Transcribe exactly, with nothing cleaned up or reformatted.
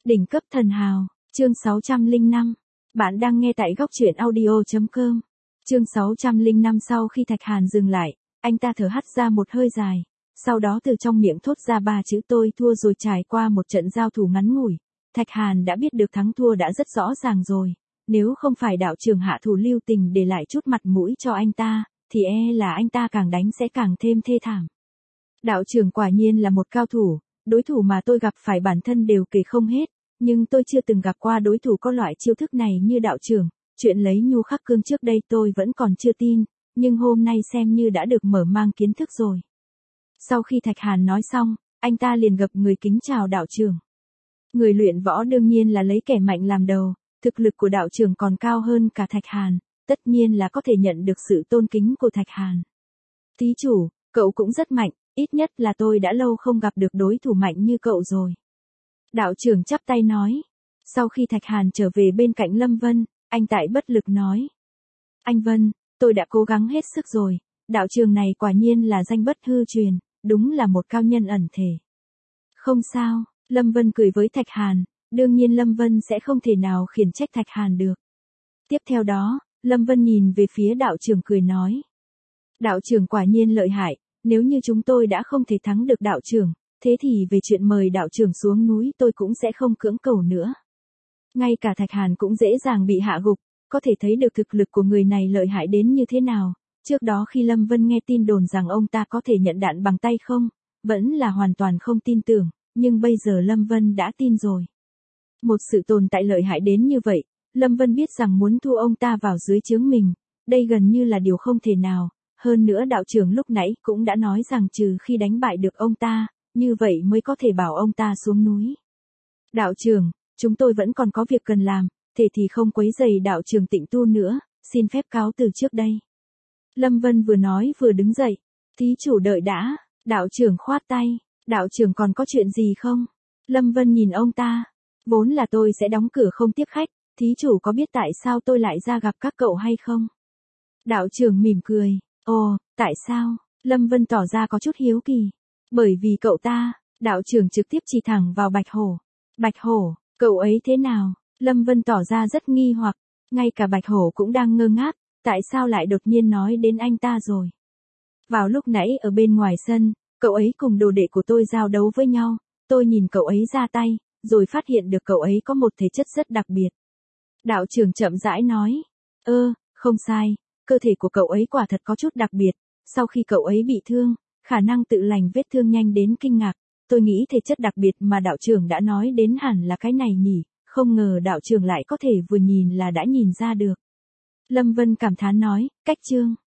Đỉnh cấp thần hào, chương sáu trăm lẻ năm. Bạn đang nghe tại góc truyện audio chấm com. Chương sáu trăm lẻ năm. Sau khi Thạch Hàn dừng lại, anh ta thở hắt ra một hơi dài, sau đó từ trong miệng thốt ra ba chữ tôi thua rồi. Trải qua một trận giao thủ ngắn ngủi, Thạch Hàn đã biết được thắng thua đã rất rõ ràng rồi. Nếu không phải đạo trưởng hạ thủ lưu tình để lại chút mặt mũi cho anh ta, thì e là anh ta càng đánh sẽ càng thêm thê thảm. Đạo trưởng quả nhiên là một cao thủ, đối thủ mà tôi gặp phải bản thân đều kể không hết, nhưng tôi chưa từng gặp qua đối thủ có loại chiêu thức này như đạo trưởng. Chuyện lấy nhu khắc cương trước đây tôi vẫn còn chưa tin, nhưng hôm nay xem như đã được mở mang kiến thức rồi. Sau khi Thạch Hàn nói xong, anh ta liền gập người kính chào đạo trưởng. Người luyện võ đương nhiên là lấy kẻ mạnh làm đầu, thực lực của đạo trưởng còn cao hơn cả Thạch Hàn, tất nhiên là có thể nhận được sự tôn kính của Thạch Hàn. Thí chủ, cậu cũng rất mạnh, ít nhất là tôi đã lâu không gặp được đối thủ mạnh như cậu rồi. Đạo trưởng chắp tay nói. Sau khi Thạch Hàn trở về bên cạnh Lâm Vân, anh tại bất lực nói. Anh Vân, tôi đã cố gắng hết sức rồi, đạo trưởng này quả nhiên là danh bất hư truyền, đúng là một cao nhân ẩn thể. Không sao, Lâm Vân cười với Thạch Hàn, đương nhiên Lâm Vân sẽ không thể nào khiển trách Thạch Hàn được. Tiếp theo đó, Lâm Vân nhìn về phía đạo trưởng cười nói. Đạo trưởng quả nhiên lợi hại, nếu như chúng tôi đã không thể thắng được đạo trưởng, thế thì về chuyện mời đạo trưởng xuống núi tôi cũng sẽ không cưỡng cầu nữa. Ngay cả Thạch Hàn cũng dễ dàng bị hạ gục, có thể thấy được thực lực của người này lợi hại đến như thế nào. Trước đó khi Lâm Vân nghe tin đồn rằng ông ta có thể nhận đạn bằng tay không, vẫn là hoàn toàn không tin tưởng, nhưng bây giờ Lâm Vân đã tin rồi. Một sự tồn tại lợi hại đến như vậy, Lâm Vân biết rằng muốn thu ông ta vào dưới trướng mình, đây gần như là điều không thể nào. Hơn nữa đạo trưởng lúc nãy cũng đã nói rằng trừ khi đánh bại được ông ta, như vậy mới có thể bảo ông ta xuống núi. Đạo trưởng, chúng tôi vẫn còn có việc cần làm, thế thì không quấy rầy đạo trưởng tịnh tu nữa, xin phép cáo từ trước đây. Lâm Vân vừa nói vừa đứng dậy. Thí chủ đợi đã, đạo trưởng khoát tay, đạo trưởng còn có chuyện gì không? Lâm Vân nhìn ông ta, vốn là tôi sẽ đóng cửa không tiếp khách, thí chủ có biết tại sao tôi lại ra gặp các cậu hay không? Đạo trưởng mỉm cười, ồ, tại sao? Lâm Vân tỏ ra có chút hiếu kỳ. Bởi vì cậu ta, đạo trưởng trực tiếp chỉ thẳng vào Bạch Hổ. Bạch Hổ, cậu ấy thế nào? Lâm Vân tỏ ra rất nghi hoặc, ngay cả Bạch Hổ cũng đang ngơ ngác, tại sao lại đột nhiên nói đến anh ta rồi? Vào lúc nãy ở bên ngoài sân, cậu ấy cùng đồ đệ của tôi giao đấu với nhau, tôi nhìn cậu ấy ra tay, rồi phát hiện được cậu ấy có một thể chất rất đặc biệt. Đạo trưởng chậm rãi nói, ơ, không sai, cơ thể của cậu ấy quả thật có chút đặc biệt, sau khi cậu ấy bị thương, khả năng tự lành vết thương nhanh đến kinh ngạc, tôi nghĩ thể chất đặc biệt mà đạo trưởng đã nói đến hẳn là cái này nhỉ, không ngờ đạo trưởng lại có thể vừa nhìn là đã nhìn ra được. Lâm Vân cảm thán nói, cách chương.